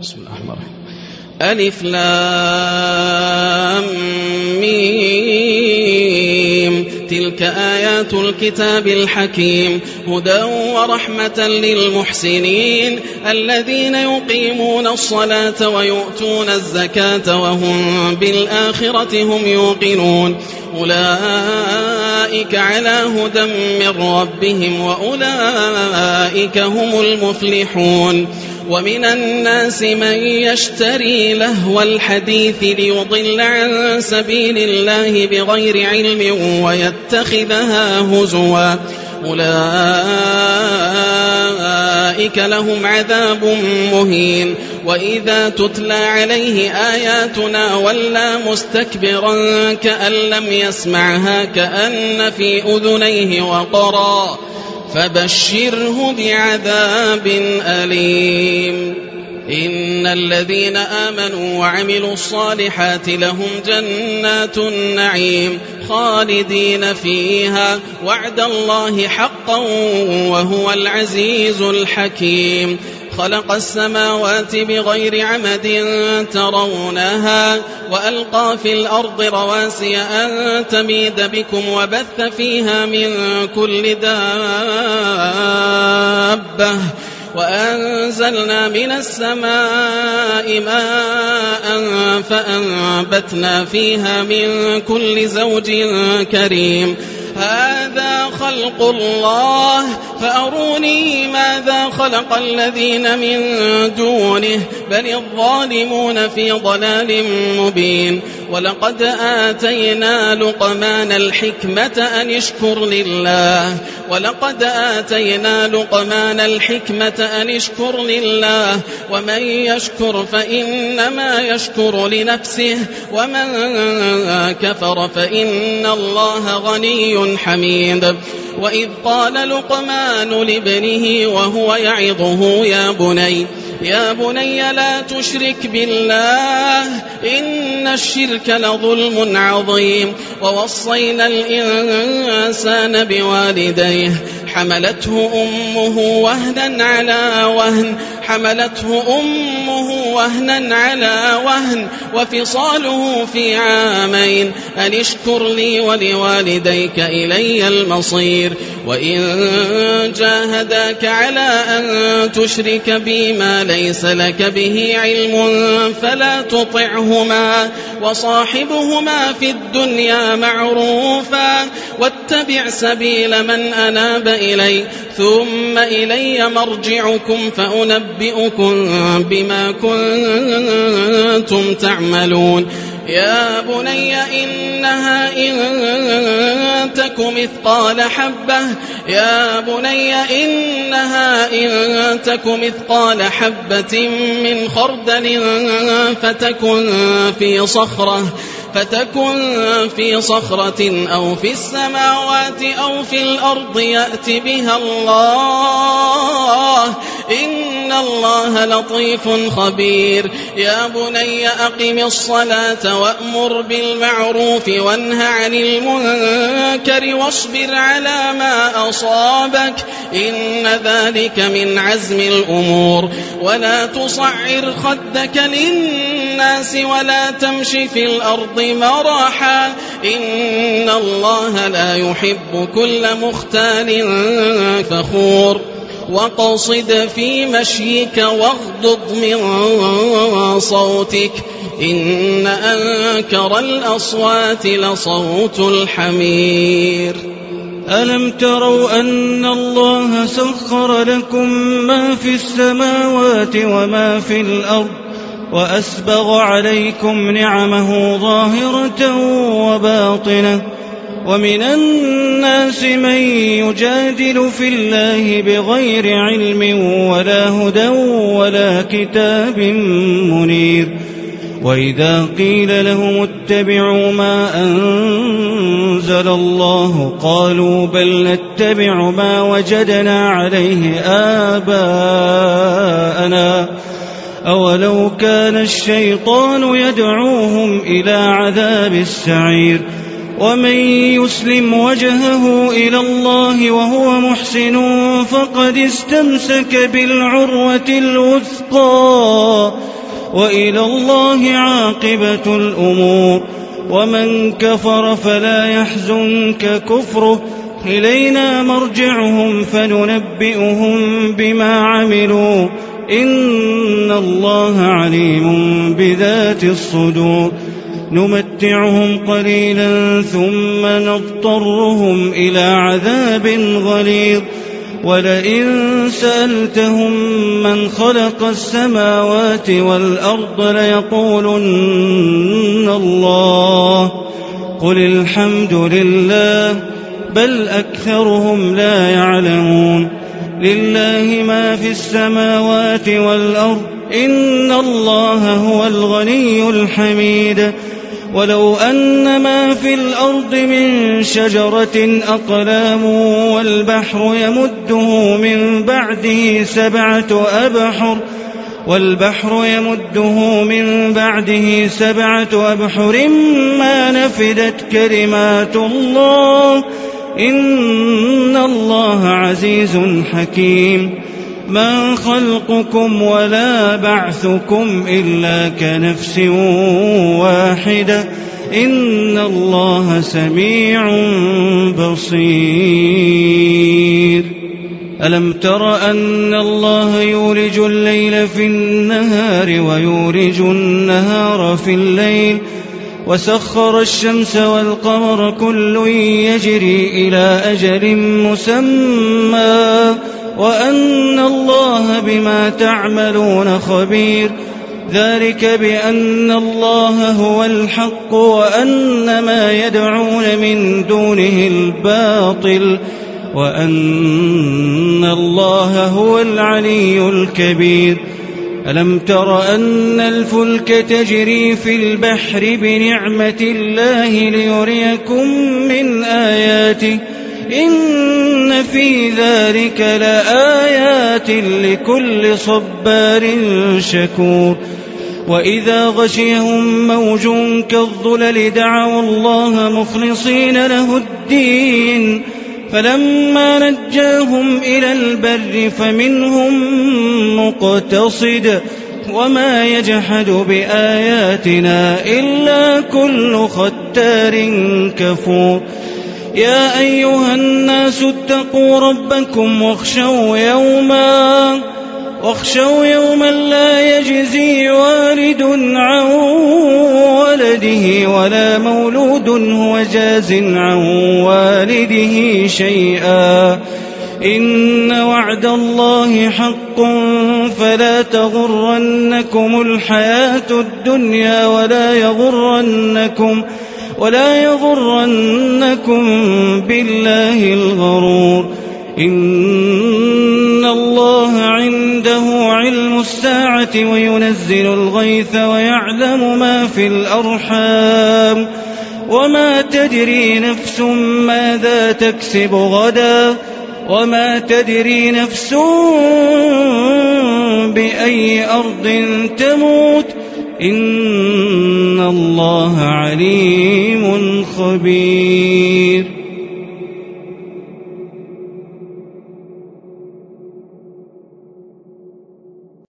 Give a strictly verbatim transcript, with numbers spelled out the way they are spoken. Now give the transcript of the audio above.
بسم الله الرحمن الرحيم. ألف لام ميم تلك آيات الكتاب الحكيم هدى ورحمة للمحسنين الذين يقيمون الصلاة ويؤتون الزكاة وهم بالآخرة هم يوقنون أولئك على هدى من ربهم وأولئك هم المفلحون. ومن الناس من يشتري لهو الحديث ليضل عن سبيل الله بغير علم ويتخذها هزوا أولئك لهم عذاب مهين. وإذا تتلى عليه آياتنا ولى مستكبرا كأن لم يسمعها كأن في أذنيه وقرا فبشره بعذاب أليم. إن الذين آمنوا وعملوا الصالحات لهم جنات النعيم خالدين فيها وعد الله حقا وهو العزيز الحكيم. خلق السماوات بغير عمد ترونها وألقى في الأرض رواسي أن تميد بكم وبث فيها من كل دابة وأنزلنا من السماء ماء فأنبتنا فيها من كل زوج كريم. هذا خلق الله فأروني ماذا خلق الذين من دونه بل الظالمون في ضلال مبين. ولقد آتينا لقمان الحكمة أن اشكر لله ولقد آتينا لقمان الحكمة أن اشكر لله ومن يشكر فإنما يشكر لنفسه ومن كفر فإن الله غني حميد. وإذ قال لقمان لابنه وهو يعظه يا بني يا بني لا تشرك بالله إن الشرك لظلم عظيم. ووصينا الإنسان بوالديه حملته أمه وهنا على وهن حملته أمه وهنا على وهن وفصاله في عامين أن اشكر لي ولوالديك إلي المصير. وإن جاهداك على أن تشرك بي ما ليس لك به علم فلا تطعهما وصاحبهما في الدنيا معروفا واتبع سبيل من أناب إلي ثم إلي مرجعكم فأنبئكم بما كنتم تعملون. يا بني إنها إن تك مثقال حبة يا بني إنها إن تك مثقال حبة من خردل فتكن في صخرة فتكن في صخرة أو في السماوات أو في الأرض يأت بها الله إن الله لطيف خبير. يا بني أقم الصلاة وأمر بالمعروف وانه عن المنكر واصبر على ما أصابك إن ذلك من عزم الأمور. ولا تصعر خدك للناس ولا تمشي في الأرض مرحا إن الله لا يحب كل مختال فخور. وقصد في مشيك واغضض من صوتك إن أنكر الأصوات لصوت الحمير. ألم تروا أن الله سخر لكم ما في السماوات وما في الأرض وأسبغ عليكم نعمه ظاهرة وباطنة ومن الناس من يجادل في الله بغير علم ولا هدى ولا كتاب منير. وإذا قيل لهم اتبعوا ما أنزل الله قالوا بل نتبع ما وجدنا عليه آباءنا أولو كان الشيطان يدعوهم إلى عذاب السعير. ومن يسلم وجهه إلى الله وهو محسن فقد استمسك بالعروة الوثقى وإلى الله عاقبة الأمور. ومن كفر فلا يحزنك كفره، إلينا مرجعهم فننبئهم بما عملوا، إن الله عليم بذات الصدور. نمتعهم قليلا ثم نضطرهم إلى عذاب غليظ. ولئن سألتهم من خلق السماوات والأرض ليقولن الله، قل الحمد لله، بل أكثرهم لا يعلمون. لله ما في السماوات والأرض، إن الله هو الغني الحميد. ولو أن ما في الأرض من شجرة أقلام والبحر يمده من بعده سبعة أبحر والبحر يمده من بعده سبعة أبحر ما نفدت كلمات الله، إن الله عزيز حكيم. ما خلقكم ولا بعثكم إلا كنفس واحدة، إن الله سميع بصير. ألم تر أن الله يولج الليل في النهار ويولج النهار في الليل، وسخر الشمس والقمر كل يجري إلى أجل مسمى، وأن الله بما تعملون خبير. ذلك بأن الله هو الحق وأن ما يدعون من دونه الباطل، وأن الله هو العلي الكبير. ألم تر أن الفلك تجري في البحر بنعمة الله ليريكم من آياته، إن في ذلك لآيات لكل صبار شكور. وإذا غشيهم موج كالظلل دعوا الله مخلصين له الدين، فلما نجاهم إلى البر فمنهم مقتصد، وما يجحد بآياتنا إلا كل ختار كفور. يا أيها الناس اتقوا ربكم واخشوا يوما واخشوا يوما لا يجزي والد عن ولده ولا مولود هو جاز عن والده شيئا، إن وعد الله حق فلا تغرنكم الحياة الدنيا ولا يغرنكم ولا يغرنكم بالله الغرور. إن الله عنده علم الساعة وينزل الغيث ويعلم ما في الأرحام، وما تدري نفس ماذا تكسب غدا، وما تدري نفس بأي أرض تموت، إن الله عليم خبير.